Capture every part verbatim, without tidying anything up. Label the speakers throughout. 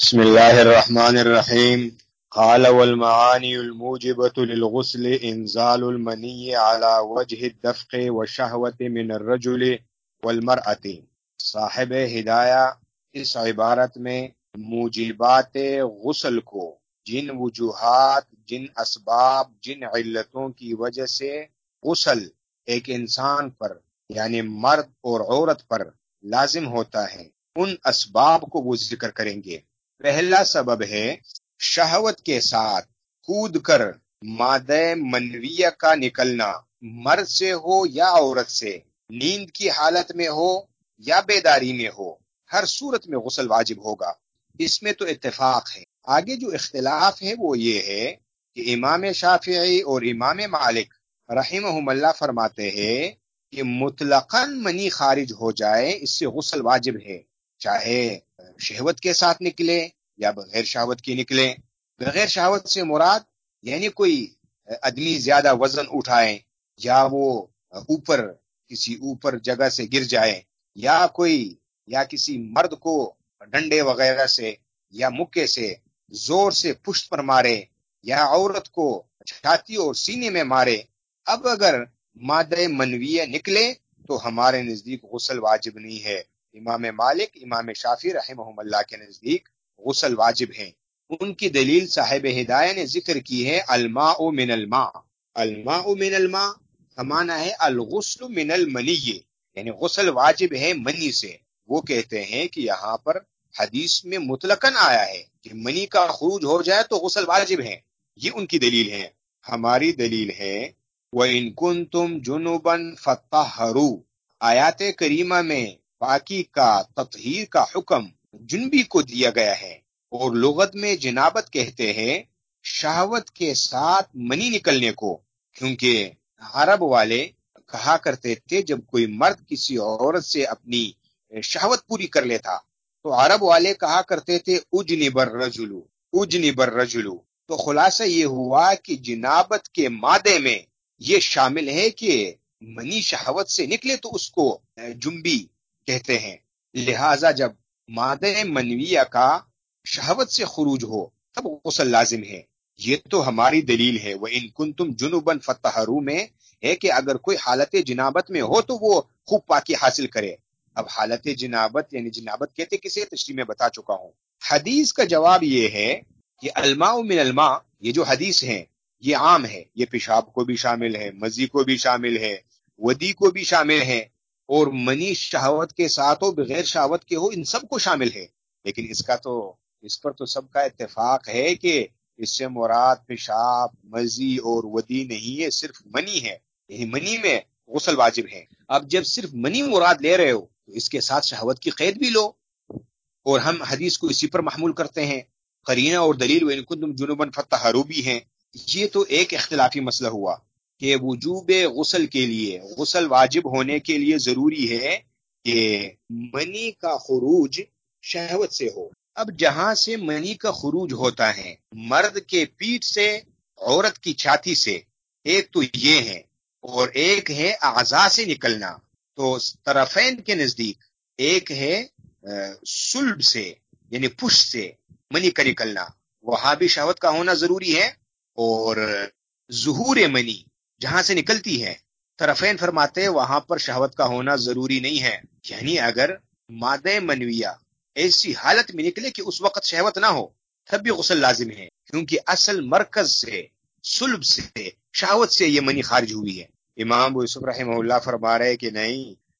Speaker 1: بسم الله الرحمن الرحيم. قال والمعاني الموجبة للغسل إنزال المني على وجه الدفق والشهوة من الرجل والمرأة. صاحب ہدایہ اس عبارت میں موجبات غسل کو جن وجوہات، جن اسباب، جن علتوں کی وجہ سے غسل ایک انسان پر یعنی مرد اور عورت پر لازم ہوتا ہے، ان اسباب کو وہ ذکر کریں گے۔ پہلا سبب ہے شہوت کے ساتھ کود کر مادہ منویہ کا نکلنا، مرد سے ہو یا عورت سے، نیند کی حالت میں ہو یا بیداری میں ہو، ہر صورت میں غسل واجب ہوگا۔ اس میں تو اتفاق ہے۔ آگے جو اختلاف ہے وہ یہ ہے کہ امام شافعی اور امام مالک رحمہم اللہ فرماتے ہیں کہ مطلقاً منی خارج ہو جائے اس سے غسل واجب ہے، چاہے شہوت کے ساتھ نکلے یا بغیر شہوت کی نکلے۔ بغیر شہوت سے مراد یعنی کوئی آدمی زیادہ وزن اٹھائے، یا وہ اوپر کسی اوپر جگہ سے گر جائے، یا کوئی یا کسی مرد کو ڈنڈے وغیرہ سے یا مکے سے زور سے پشت پر مارے، یا عورت کو چھاتی اور سینے میں مارے۔ اب اگر مادہ منویہ نکلے تو ہمارے نزدیک غسل واجب نہیں ہے۔ امام مالک، امام شافعی رحمہم اللہ کے نزدیک غسل واجب ہیں۔ ان کی دلیل صاحب ہدایہ نے ذکر کی ہے، الماء من الماء۔ الماء من الماء ہمانا ہے الغسل من المنی، یعنی غسل واجب ہے منی سے۔ وہ کہتے ہیں کہ یہاں پر حدیث میں مطلقاً آیا ہے کہ منی کا خروج ہو جائے تو غسل واجب ہے، یہ ان کی دلیل ہے۔ ہماری دلیل ہے وَإِن كُنتُمْ جُنُبًا فَطَّهَّرُوا، آیات کریمہ میں پاکی کا، تطہیر کا حکم جنبی کو دیا گیا ہے، اور لغت میں جنابت کہتے ہیں شہوت کے ساتھ منی نکلنے کو، کیونکہ عرب والے کہا کرتے تھے جب کوئی مرد کسی عورت سے اپنی شہوت پوری کر لیتا تو عرب والے کہا کرتے تھے اجنب الرجل، اجنب الرجل۔ تو خلاصہ یہ ہوا کہ جنابت کے مادے میں یہ شامل ہے کہ منی شہوت سے نکلے تو اس کو جنبی کہتے ہیں، لہٰذا جب مادہ منویہ کا شہوت سے خروج ہو تب غسل لازم ہے۔ یہ تو ہماری دلیل ہے۔ وَإِن كُنتُمْ جُنُبًا فَطَّهَّرُوا میں ہے کہ اگر کوئی حالت جنابت میں ہو تو وہ خوب پاکی حاصل کرے۔ اب حالت جنابت یعنی جنابت کہتے کسے تشریح میں بتا چکا ہوں۔ حدیث کا جواب یہ ہے کہ الماء من الماء، یہ جو حدیث ہے یہ عام ہے، یہ پیشاب کو بھی شامل ہے، مزی کو بھی شامل ہے، ودی کو بھی شامل ہے، اور منی شہوت کے ساتھ ہو بغیر شہوت کے ہو، ان سب کو شامل ہے۔ لیکن اس کا تو اس پر تو سب کا اتفاق ہے کہ اس سے مراد پیشاب، مزی اور ودی نہیں ہے، صرف منی ہے، یعنی منی میں غسل واجب ہے۔ اب جب صرف منی مراد لے رہے ہو تو اس کے ساتھ شہوت کی قید بھی لو، اور ہم حدیث کو اسی پر محمول کرتے ہیں۔ قرینہ اور دلیل وَإِن كُنتُمْ جُنُبًا فَطَّهَّرُوا بھی ہیں۔ یہ تو ایک اختلافی مسئلہ ہوا کہ وجوب غسل کے لیے، غسل واجب ہونے کے لیے ضروری ہے کہ منی کا خروج شہوت سے ہو۔ اب جہاں سے منی کا خروج ہوتا ہے، مرد کے پیٹ سے، عورت کی چھاتی سے، ایک تو یہ ہے، اور ایک ہے اعضاء سے نکلنا۔ تو طرفین کے نزدیک ایک ہے سلب سے یعنی پشت سے منی کا نکلنا، وہاں بھی شہوت کا ہونا ضروری ہے، اور ظہور منی جہاں سے نکلتی ہے، طرفین فرماتے ہیں وہاں پر شہوت کا ہونا ضروری نہیں ہے۔ یعنی اگر مادہ منویہ ایسی حالت میں نکلے کہ اس وقت شہوت نہ ہو تب بھی غسل لازم ہے، کیونکہ اصل مرکز سے، سلب سے، شہوت سے یہ منی خارج ہوئی ہے۔ امام ابو یوسف رحمہ اللہ فرما رہے کہ نہیں،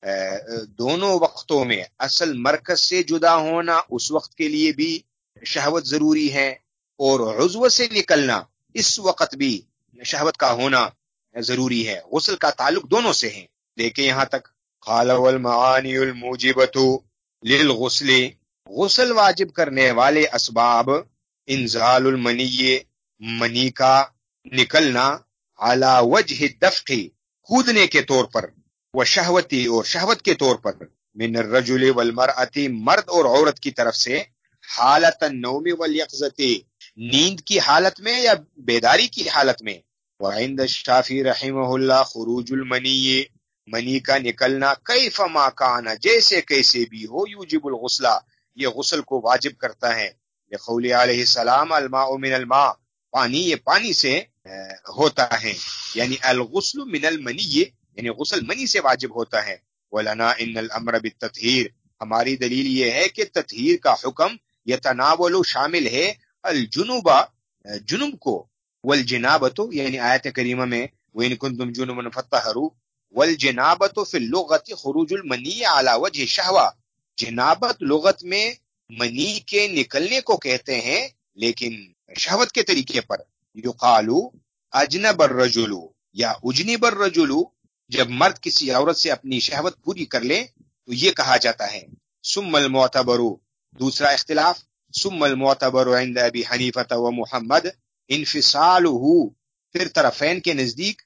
Speaker 1: دونوں وقتوں میں اصل مرکز سے جدا ہونا اس وقت کے لیے بھی شہوت ضروری ہے، اور عضو سے نکلنا اس وقت بھی شہوت کا ہونا ضروری ہے۔ غسل کا تعلق دونوں سے ہے۔ دیکھیں یہاں تک، قال والمعانی الموجبۃ للغسل، غسل واجب کرنے والے اسباب، انزال المنی، منی کا نکلنا، علی وجہ الدفق، کودنے کے طور پر، وشہوتی، اور شہوت کے طور پر، من الرجل والمرأة، مرد اور عورت کی طرف سے، حالت النوم والیقظۃ، نیند کی حالت میں یا بیداری کی حالت میں، وعند الشافعی رحمہ اللہ خروج المنی، منی کا نکلنا، کیف ما کان، جیسے کیسے بھی ہو، یوجب الغسل، یہ غسل کو واجب کرتا ہے، قول علیہ السلام الماء من الماء، پانی یہ پانی سے ہوتا ہے، یعنی الغسل من المنی، یعنی غسل منی سے واجب ہوتا ہے۔ ولنا ان الامر بالتطہیر، ہماری دلیل یہ ہے کہ تطہیر کا حکم یتناول شامل ہے الجنوب، جنوب کو، والجنابۃ، یعنی آیت کریمہ میں وَإِن كُنتُمْ جُنُبًا فَطَّهِّرُوا، والجنابۃ فی اللغۃ خروج المنی علی وجہ الشہوہ، جنابت لغت میں منی کے نکلنے کو کہتے ہیں لیکن شہوت کے طریقے پر۔ یقال اجنب الرجل یا اجنب الرجل، جب مرد کسی عورت سے اپنی شہوت پوری کر لے تو یہ کہا جاتا ہے۔ ثم المعتبر، دوسرا اختلاف، ثم المعتبر عند ابی حنیفہ و محمد انفصالہ، پھر طرفین کے نزدیک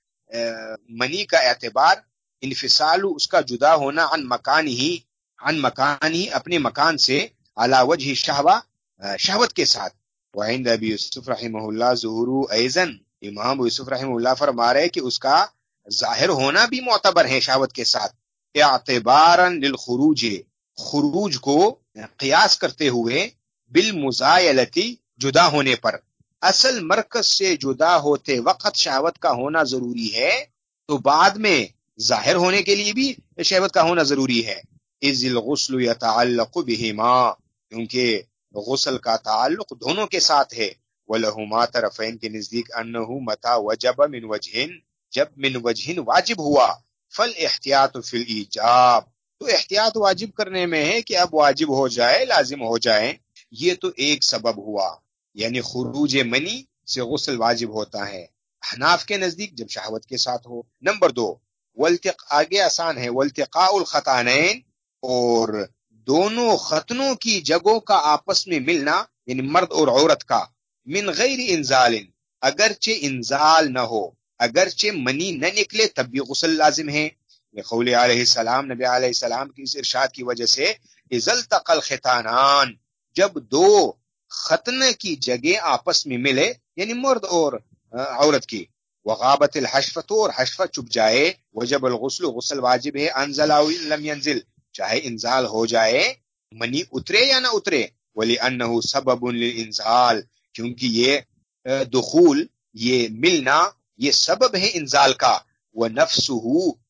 Speaker 1: منی کا اعتبار انفصال، اس کا جدا ہونا، عن مکان ہی عن مکان ہی اپنے مکان سے، علی وجہ شہوہ شہوت کے ساتھ۔ وعند ابی یوسف رحمہ اللہ ظہور ایزن، امام یوسف رحمہ اللہ فرما رہے کہ اس کا ظاہر ہونا بھی معتبر ہے شہوت کے ساتھ، اعتبارا للخروج، خروج کو قیاس کرتے ہوئے، بالمزایلتی، جدا ہونے پر۔ اصل مرکز سے جدا ہوتے وقت شہوت کا ہونا ضروری ہے تو بعد میں ظاہر ہونے کے لیے بھی شہوت کا ہونا ضروری ہے۔ اذ الغسل یتعلق بہما، کیونکہ غسل کا تعلق دونوں کے ساتھ ہے۔ ولہما، طرفین کے نزدیک، انہ متا وجب من وجہ، جب من وجہ واجب ہوا، فالاحتیاط فی الایجاب، تو احتیاط واجب کرنے میں ہے کہ اب واجب ہو جائے، لازم ہو جائے۔ یہ تو ایک سبب ہوا، یعنی خروج منی سے غسل واجب ہوتا ہے حناف کے نزدیک جب شہوت کے ساتھ ہو۔ نمبر دو، والتق آگے آسان ہے، والتقاء الختانین، اور دونوں ختنوں کی جگہوں کا آپس میں ملنا، یعنی مرد اور عورت کا، من غیر انزال، اگرچہ انزال نہ ہو، اگرچہ منی نہ نکلے تب بھی غسل لازم ہے۔ قول علیہ السلام، نبی علیہ السلام کی اس ارشاد کی وجہ سے، اذا التقى الختانان، جب دو ختنہ کی جگہ آپس میں ملے، یعنی مرد اور عورت کی، وغابت الحشفۃ، اور حشفہ چھپ جائے، وجب الغسل، غسل واجب ہے، انزل او لم ينزل، چاہے انزال ہو جائے، منی اترے یا نہ اترے، ولانہ سبب للانزال، کیونکہ یہ دخول، یہ ملنا، یہ سبب ہے انزال کا، ونفسہ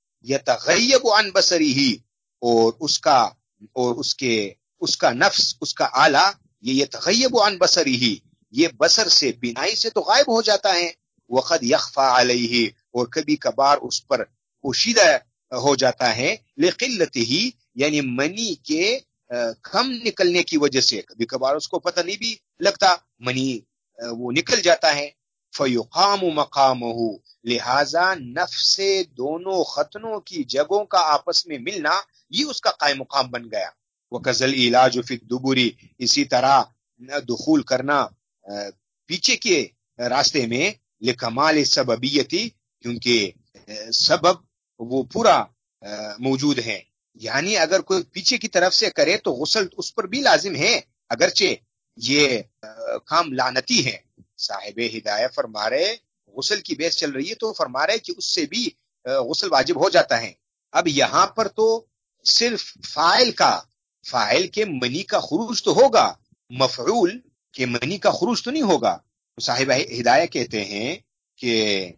Speaker 1: یتغیب عن بصرہ، اور اس کا اور اس کے اس کا نفس، اس کا آلہ، یہ یتغیب عن بصرہ، یہ بصر سے، بینائی سے تو غائب ہو جاتا ہے، وقد یخفى علیہ، اور کبھی کبھار اس پر پوشیدہ ہو جاتا ہے، لقلتہ، یعنی منی کے کم نکلنے کی وجہ سے، کبھی کبھار اس کو پتہ نہیں بھی لگتا، منی وہ نکل جاتا ہے۔ فیقام مقامہ، لہذا نفس دونوں ختنوں کی جگہوں کا آپس میں ملنا، یہ اس کا قائم مقام بن گیا۔ وکذل علاج فی الدبر، اسی طرح دخول کرنا پیچھے کے راستے میں، لکمال سببیتی، کیونکہ سبب وہ پورا موجود ہے، یعنی اگر کوئی پیچھے کی طرف سے کرے تو غسل اس پر بھی لازم ہے، اگرچہ یہ کام لعنتی ہے۔ صاحب ہدایہ فرما رہے، غسل کی بحث چل رہی ہے تو فرما رہے کہ اس سے بھی غسل واجب ہو جاتا ہے۔ اب یہاں پر تو صرف فاعل کا فاعل کے منی کا خروج تو ہوگا، مفعول کے منی کا خروج تو نہیں ہوگا۔ صاحب ہدایہ کہتے ہیں کہ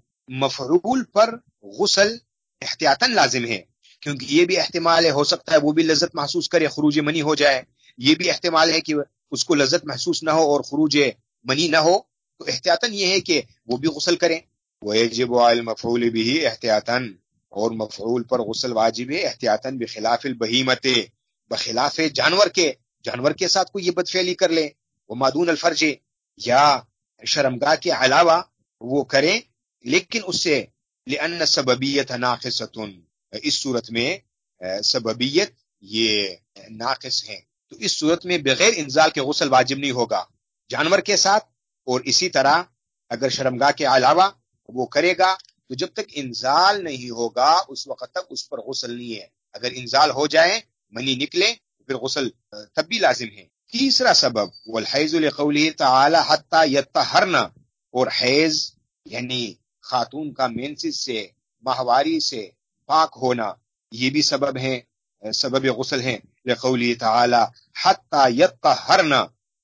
Speaker 1: مفعول پر غسل احتیاطاً لازم ہے، کیونکہ یہ بھی احتمال ہے، ہو سکتا ہے وہ بھی لذت محسوس کرے، خروج منی ہو جائے، یہ بھی احتمال ہے کہ اس کو لذت محسوس نہ ہو اور خروج منی نہ ہو، تو احتیاطاً یہ ہے کہ وہ بھی غسل کریں۔ وَيَجِبُ عَلَى الْمَفْعُولِ بِهِ احتیاطاً، اور مفعول پر غسل واجب ہے احتیاطاً، بخلاف البہیمت، بخلاف جانور کے، جانور کے ساتھ کوئی یہ بدفعلی کر لے، وما دون الفرج، یا شرمگاہ کے علاوہ وہ کریں، لیکن اس سے، لأن سببیت ناقصۃ، اس صورت میں سببیت یہ ناقص ہے، تو اس صورت میں بغیر انزال کے غسل واجب نہیں ہوگا جانور کے ساتھ، اور اسی طرح اگر شرمگاہ کے علاوہ وہ کرے گا تو جب تک انزال نہیں ہوگا اس وقت تک اس پر غسل نہیں ہے، اگر انزال ہو جائے، منی نکلے، پھر غسل تب بھی لازم ہے۔ تیسرا سبب، والحیض لقوله تعالی حتی یطہرن، اور حیض یعنی خاتون کا مینسس سے، ماہواری سے پاک ہونا، یہ بھی سبب ہے، سبب غسل ہے، لقوله تعالی حتی یطہرن،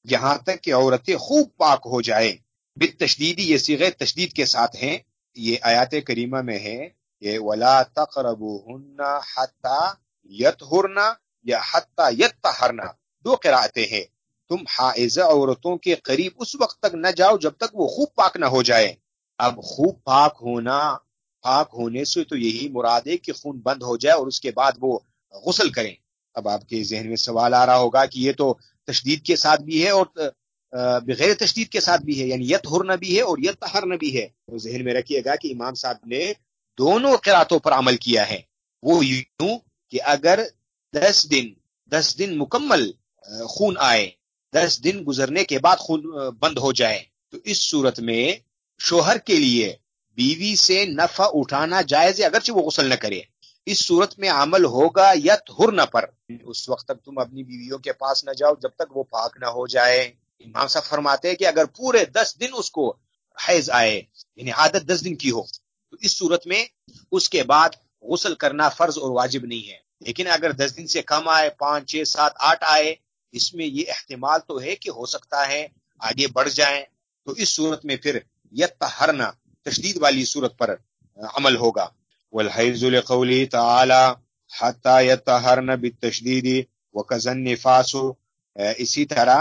Speaker 1: یہاں تک کہ عورتیں خوب پاک ہو جائیں. بالتشدید یہ صیغے تشدید کے ساتھ ہیں. یہ آیات کریمہ میں ہے کہ ولا تقربوهن حتى يطهرن یا حتى يطهرن، دو قراتیں ہیں. تم حائض عورتوں کے قریب اس وقت تک نہ جاؤ جب تک وہ خوب پاک نہ ہو جائے. اب خوب پاک ہونا، پاک ہونے سے تو یہی مراد ہے کہ خون بند ہو جائے اور اس کے بعد وہ غسل کریں. اب آپ کے ذہن میں سوال آ رہا ہوگا کہ یہ تو تشدید کے ساتھ بھی ہے اور بغیر تشدید کے ساتھ بھی ہے، یعنی یطہرن بھی ہے اور یطہرن بھی ہے. تو ذہن میں رکھیے گا کہ امام صاحب نے دونوں قراتوں پر عمل کیا ہے. وہ یوں کہ اگر دس دن دس دن مکمل خون آئے، دس دن گزرنے کے بعد خون بند ہو جائے، تو اس صورت میں شوہر کے لیے بیوی سے نفع اٹھانا جائز ہے اگرچہ وہ غسل نہ کرے. اس صورت میں عمل ہوگا یطہرن پر. اس وقت تک تم اپنی بیویوں کے پاس نہ جاؤ جب تک وہ پاک نہ ہو جائے. امام صاحب فرماتے ہیں کہ اگر پورے دس دن اس کو حیض آئے، یعنی عادت دس دن کی ہو، تو اس صورت میں اس کے بعد غسل کرنا فرض اور واجب نہیں ہے. لیکن اگر دس دن سے کم آئے، پانچ چھ سات آٹھ آئے، اس میں یہ احتمال تو ہے کہ ہو سکتا ہے آگے بڑھ جائیں، تو اس صورت میں پھر یطہرن تشدید والی صورت پر عمل ہوگا. والحیض لقوله تعالی حتی یطہرن بالتشدید وکذا النفاس، اسی طرح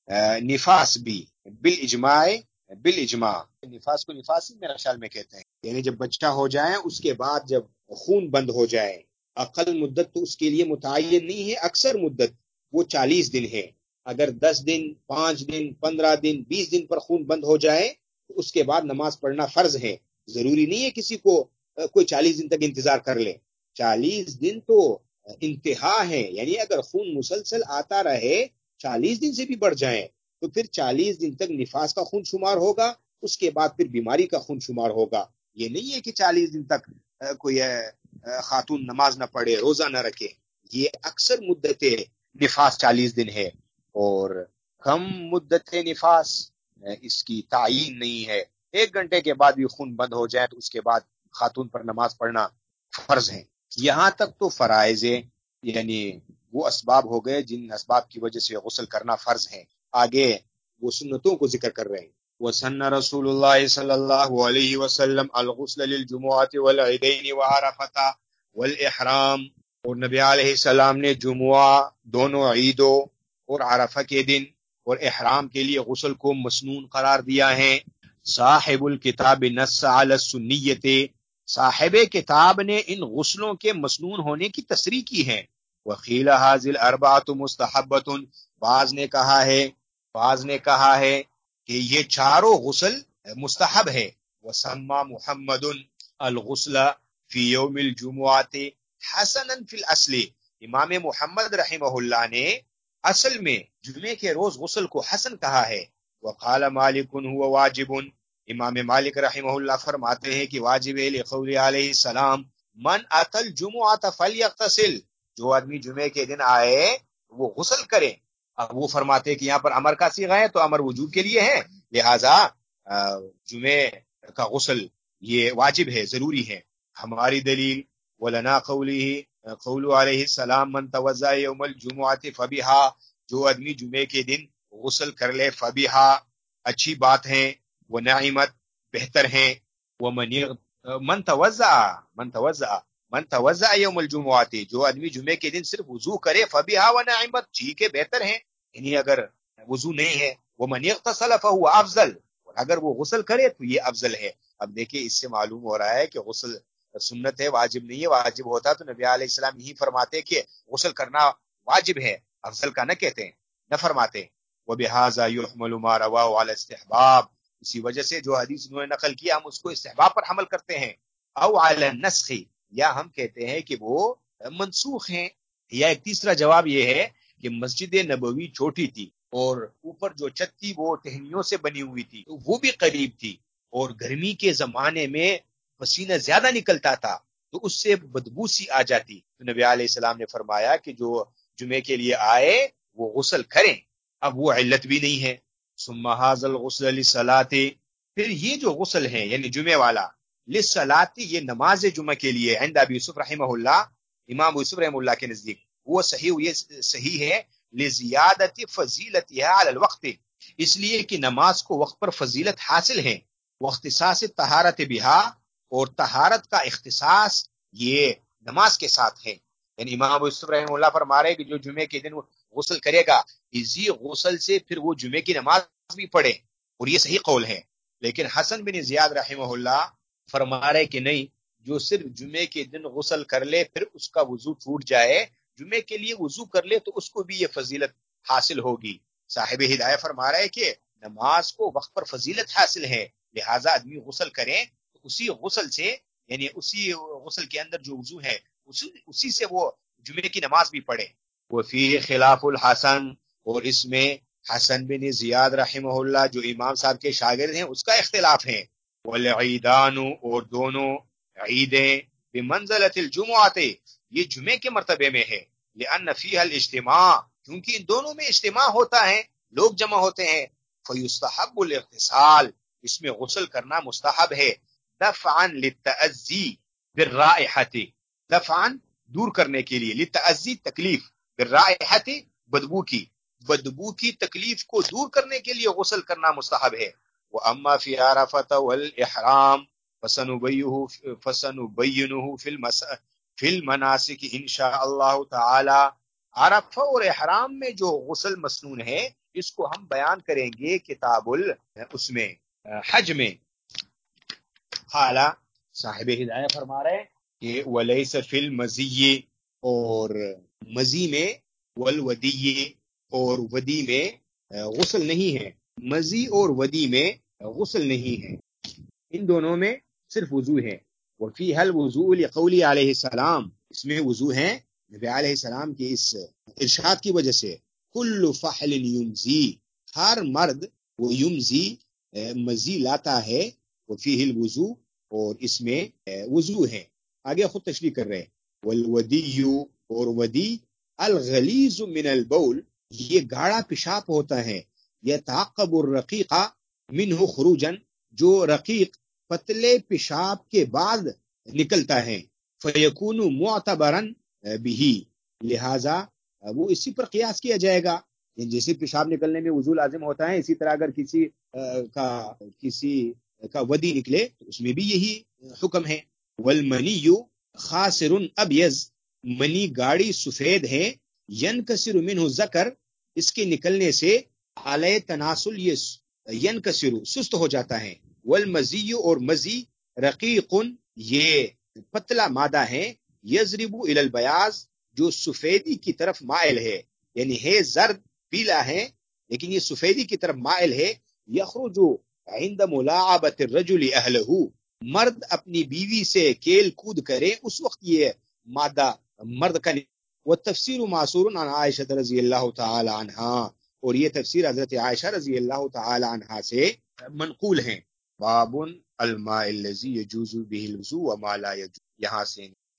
Speaker 1: نفاس بھی بالاجماع بالاجماع نفاس کو نفاس ہی میرا خیال میں کہتے ہیں، یعنی جب بچہ ہو جائے اس کے بعد جب خون بند ہو جائے. اقل مدت تو اس کے لیے متعین نہیں ہے، اکثر مدت وہ چالیس دن ہے. اگر دس دن، پانچ دن، پندرہ دن، بیس دن پر خون بند ہو جائے تو اس کے بعد نماز پڑھنا فرض ہے. ضروری نہیں ہے کسی کو کوئی چالیس دن تک انتظار کر لے. چالیس دن تو انتہا ہے، یعنی اگر خون مسلسل آتا رہے، چالیس دن سے بھی بڑھ جائیں تو پھر چالیس دن تک نفاس کا خون شمار ہوگا، اس کے بعد پھر بیماری کا خون شمار ہوگا. یہ نہیں ہے کہ چالیس دن تک کوئی خاتون نماز نہ پڑھے، روزہ نہ رکھے. یہ اکثر مدت نفاس چالیس دن ہے، اور کم مدت نفاس اس کی تعین نہیں ہے. ایک گھنٹے کے بعد بھی خون بند ہو جائے تو اس کے بعد خاتون پر نماز پڑھنا فرض ہے. یہاں تک تو فرائض ہے، یعنی وہ اسباب ہو گئے جن اسباب کی وجہ سے غسل کرنا فرض ہے. آگے وہ سنتوں کو ذکر کر رہے ہیں. وسن رسول اللہ صلی اللہ علیہ وسلم الغسل للجمعۃ والعیدین وعرفۃ والاحرام، اور نبی علیہ السلام نے جمعہ، دونوں عیدوں اور عرفہ کے دن اور احرام کے لیے غسل کو مسنون قرار دیا ہے. صاحب الکتاب نص علی السنیت، صاحب کتاب نے ان غسلوں کے مسنون ہونے کی تصریح کی ہے. وقیل هذه الاربعۃ مستحبۃ، بعض نے کہا ہے بعض نے کہا ہے کہ یہ چاروں غسل مستحب ہے. وسمى محمد الغسل فی یوم الجمعۃ حسنا فی الاصل، امام محمد رحمہ اللہ نے اصل میں جمعے کے روز غسل کو حسن کہا ہے. وقال مالک هو واجب، امام مالک رحمہ اللہ فرماتے ہیں کہ واجب ہے لقول علیہ السلام من اتى الجمعۃ فلیغتسل، جو آدمی جمعے کے دن آئے وہ غسل کرے. اب وہ فرماتے ہیں کہ یہاں پر امر کا صیغہ ہے تو امر وجوب کے لیے ہے، لہذا جمعے کا غسل یہ واجب ہے، ضروری ہے. ہماری دلیل ولنا قوله قول علیہ السلام من توضأ یوم الجمعۃ فبها، جو آدمی جمعے کے دن غسل کر لے فبها اچھی بات ہے، ونعمت بہتر ہے. ومن من توضأ من توضأ من توضأ یوم الجمعۃ، جو آدمی جمعے کے دن صرف وضو کرے فبها ونعمت، ٹھیک ہے بہتر ہے، یعنی اگر وضو نہیں ہے. ومن اغتسل فهو افضل، اگر وہ غسل کرے تو یہ افضل ہے. اب دیکھیں اس سے معلوم ہو رہا ہے کہ غسل سنت ہے، واجب نہیں ہے. واجب ہوتا تو نبی علیہ السلام یہی فرماتے کہ غسل کرنا واجب ہے، افضل کا نہ کہتے ہیں، نہ فرماتے. وبهذا يحمل ما رواه على استحباب، اسی وجہ سے جو حدیث انہوں نے نقل کیا ہم اس کو استحباب پر حمل کرتے ہیں. او على النسخ، یا ہم کہتے ہیں کہ وہ منسوخ ہیں. یا ایک تیسرا جواب یہ ہے کہ مسجد نبوی چھوٹی تھی اور اوپر جو چھت تھی وہ ٹہنیوں سے بنی ہوئی تھی، تو وہ بھی قریب تھی، اور گرمی کے زمانے میں پسینہ زیادہ نکلتا تھا تو اس سے بدبو سی آ جاتی. تو نبی علیہ السلام نے فرمایا کہ جو جمعے کے لیے آئے وہ غسل کریں. اب وہ علت بھی نہیں ہے. ثم هذا الغسل للصلاۃ، پھر یہ جو غسل ہے یعنی جمعے والا، للصلاۃ یہ نماز جمعہ کے لیے، عند ابی یوسف رحمہ اللہ، امام ابو یوسف رحمہ اللہ کے نزدیک وہ صحیح یہ صحیح ہے لزیادت فضیلتها علی الوقت، اس لیے کہ نماز کو وقت پر فضیلت حاصل ہے، واختصاص طہارت بہا، اور طہارت کا اختصاص یہ نماز کے ساتھ ہے۔ یعنی امام ابو یوسف رحمہ اللہ فرما رہے کہ جو جمعے کے دن غسل کرے گا اسی غسل سے پھر وہ جمعے کی نماز بھی پڑھے، اور یہ صحیح قول ہے۔ لیکن حسن بن زیاد رحمہ اللہ فرما رہے کہ نہیں، جو صرف جمعے کے دن غسل کر لے پھر اس کا وضو ٹوٹ جائے، جمعے کے لیے وضو کر لے تو اس کو بھی یہ فضیلت حاصل ہوگی۔ صاحب ہدایہ فرما رہا ہے کہ نماز کو وقت پر فضیلت حاصل ہے، لہٰذا آدمی غسل کریں تو اسی غسل سے، یعنی اسی غسل کے اندر جو وضو ہے اسی, اسی سے وہ جمعے کی نماز بھی پڑھے۔ وفی خلاف الحسن، اور اس میں حسن بن زیاد رحمہ اللہ جو امام صاحب کے شاگرد ہیں اس کا اختلاف ہے۔ والعیدان، اور دونوں عیدیں بمنزلۃ الجمعۃ، یہ جمعے کے مرتبے میں ہے، لأن فیہا الاجتماع، کیونکہ ان دونوں میں اجتماع ہوتا ہے، لوگ جمع ہوتے ہیں۔ فیستحب الاغتسال، اس میں غسل کرنا مستحب ہے، دفعا للتأذی بالرائحۃ، دفعا دور کرنے کے لیے، للتأذی تکلیف، بالرائحۃ بدبو کی، بدبو کی تکلیف کو دور کرنے کے لیے غسل کرنا مستحب ہے۔ وَأَمَّا فِي عَرَفَةَ وَالْإِحْرَامِ فَسَنُبَيِّنُهُ فَسَنُبَيِّنُهُ فِي المس فی المناسک انشاء اللہ تعالی۔ عرفہ اور احرام میں جو غسل مسنون ہے اس کو ہم بیان کریں گے کتاب ال اس میں حج میں۔ حالا صاحب ہدایہ فرما رہے ہیں کہ ولیس فی المزی، اور مزی میں، والودی، اور ودی میں غسل نہیں ہے، مزی اور ودی میں غسل نہیں ہے، ان دونوں میں صرف وضو ہے۔ وفیہ الوضوء لقولی علیہ السلام، اس میں وضو ہے نبی علیہ السلام کے اس ارشاد کی وجہ سے، کل فحل یمزی، ہر مرد وہ یمزی مزی لاتا ہے، وفیہ الوضوء، اور اس میں وضو ہے۔ آگے خود تشریح کر رہے ہیں۔ والودی، اور ودی الغلیظ من البول، یہ گاڑا پیشاب ہوتا ہے، یتعقب الرقیق منہ خروجا، جو رقیق پتلے پیشاب کے بعد نکلتا ہے، فیکون معتبرا بھی، لہذا وہ اسی پر قیاس کیا جائے گا، جیسے پیشاب نکلنے میں وضو لازم ہوتا ہے اسی طرح اگر کسی کا کسی کا ودی نکلے تو اس میں بھی یہی حکم ہے۔ والمنی خاسر ابیض، منی گاڑی سفید ہے، ینکسر منہ ذکر، اس کے نکلنے سے علی تناسل یہ ینکسر سست ہو جاتا ہے۔ والمزی، اور مزی رقیق، یہ پتلا مادہ ہے، یضرب الی البیاض، جو سفیدی کی طرف مائل ہے، یعنی ہے زرد پیلا ہے لیکن یہ سفیدی کی طرف مائل ہے۔ یخرج عند ملاعبۃ الرجل اہلہ، مرد اپنی بیوی سے کھیل کود کرے اس وقت یہ مادہ مرد کا۔ والتفسیر معصور عن عائشہ رضی اللہ تعالی عنہا، اور یہ تفسیر حضرت عائشہ رضی اللہ تعالی عنہا سے منقول ہیں۔ باب الماء الذي يجوز به الوضوء وما لا يجوز، یہاں سے